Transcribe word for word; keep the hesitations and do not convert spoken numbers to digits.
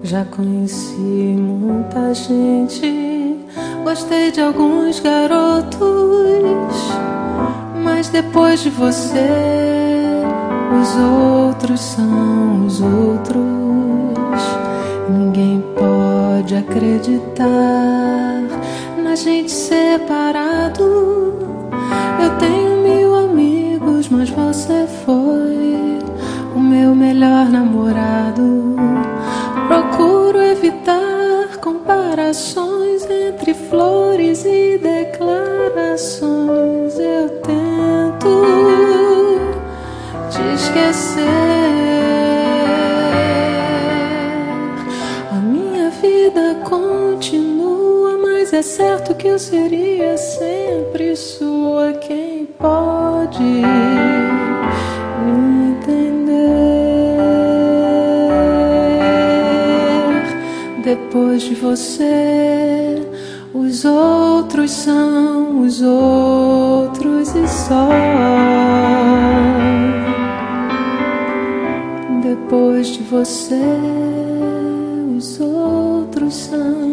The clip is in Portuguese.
Já conheci muita gente, gostei de alguns garotos, mas depois de você, os outros são os outros. Ninguém pode acreditar na gente separado. Eu tenho mil amigos, mas você foi o meu melhor namorado. Procuro evitar comparações entre flores e declarações. Eu tento te esquecer. A minha vida continua, mas é certo que eu seria sempre sua. Quem pode me entender? Depois de você, os outros são os outros e só. Depois de você, os outros são